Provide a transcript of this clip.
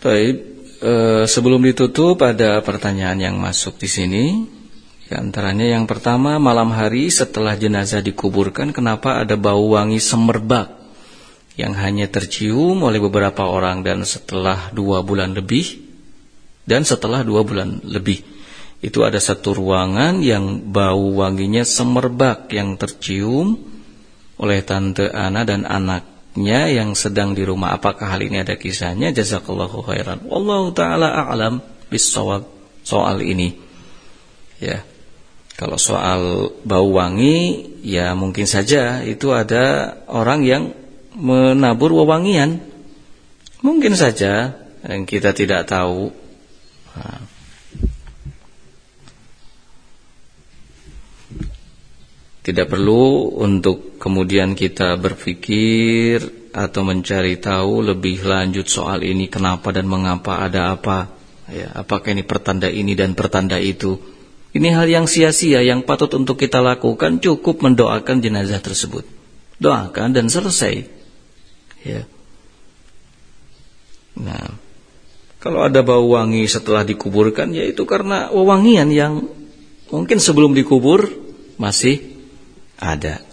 Baik, sebelum ditutup ada pertanyaan yang masuk di sini. Di antaranya yang pertama, malam hari setelah jenazah dikuburkan, kenapa ada bau wangi semerbak yang hanya tercium oleh beberapa orang dan setelah 2 bulan lebih itu ada satu ruangan yang bau wanginya semerbak yang tercium oleh Tante Ana dan anaknya yang sedang di rumah. Apakah hal ini ada kisahnya? Jazakallahu khairan. Wallahu taala a'lam bis-shawab soal ini. Ya. Kalau soal bau wangi, ya mungkin saja itu ada orang yang menabur wewangian. Mungkin saja yang kita tidak tahu. Nah. Tidak perlu untuk kemudian kita berpikir atau mencari tahu lebih lanjut soal ini, kenapa dan mengapa, ada apa, ya, apakah ini pertanda ini dan pertanda itu. Ini hal yang sia-sia. Yang patut untuk kita lakukan cukup mendoakan jenazah tersebut. Doakan dan selesai. Ya. Nah, kalau ada bau wangi setelah dikuburkan, ya itu karena wewangian yang mungkin sebelum dikubur masih ada.